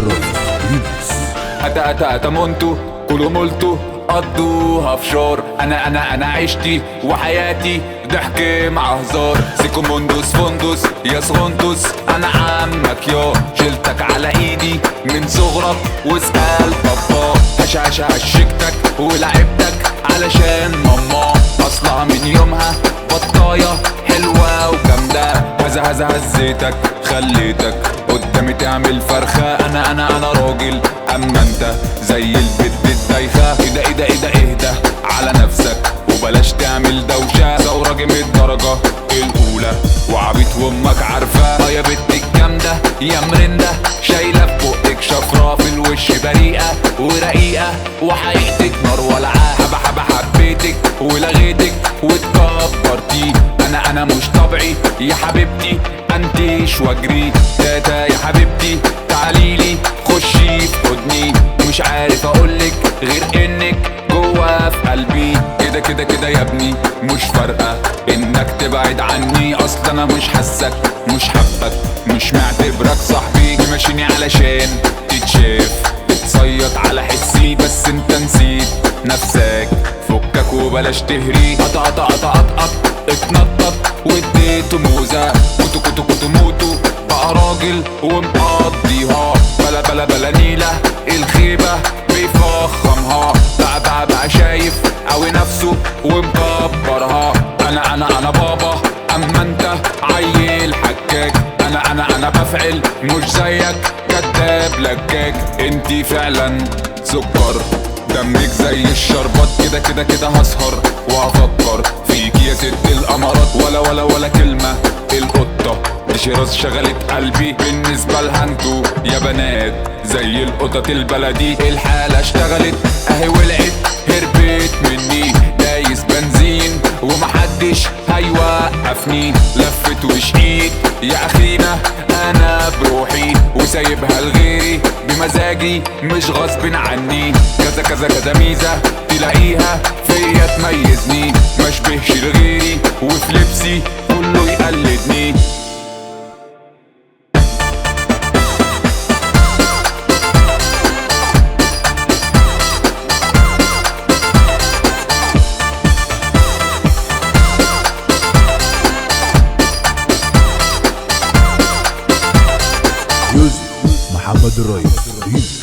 الريس ريمكس. أتا مونتو كلوا مولتو قضوها في شور. انا عشتي وحياتي ضحك مع هزار. سيكو موندوس فوندوس يا صغنطوس، انا عمك يا شلتك على ايدي من صغرك واسأل بابا. هشكتك ولعبتك علشان ماما اصلها من يومها بطاية حلوة وجامدة. هزيتك خليتك قدامي تعمل فرخة. انا راجل اما انت زي البيت بالدايخة. ايه ده اهدى على نفسك وبلاش تعمل دوشة. ثورة جيم الدرجة الاولى وعبيط وامك عارفة. يا بنت الجامدة يا مرندة شايلة في بقك شفرة في الوش بريئة ورقيقة وحقيقتك نار ولعة. حبيتك ولغيتك واتكبرتي. انا مش طبعي يا حبيبتي انتيش واجري. تاتا يا حبيبتي تعاليلي خشي في حضني. مش عارف اقولك غير انك جوا في قلبي. كده يا ابني مش فارقة انك تبعد عني. اصل انا مش حاسك مش حبك مش معتبرك صاحبي. ماشيني علشان تتشاف بتصيط على حسي بس انت نسيت نفسك. فكك وبلاش تهري. قطق اتنطط واديته موزة. كنتو موتو بقى راجل ومقضيها. بلا نيلة الخيبة بيفخمها. بقى شايف قوي نفسه ومكبرها. انا بابا اما انت عيل حكاك. انا بفعل مش زيك كداب لكاك. انتي فعلا سكر دمك زي الشربات. كده هسهر وهفكر فيك يا ست القمرات. ولا كلمة القطة دي شراس شغلت قلبي. بالنسبة لها انتو يا بنات زي القطط البلدي. الحالة اشتغلت اهي ولعت هربت مني. دايس بنزين ومحدش هيوقفني. لفت وشقيت يا اخينا انا بروحي وسايبها لغيري بمزاجي مش غصب عني. كذا ميزة تلاقيها فيا تميزني. مشبهش لغيري وفي لبسي كله يقلدني. محمد الريس ريمكس.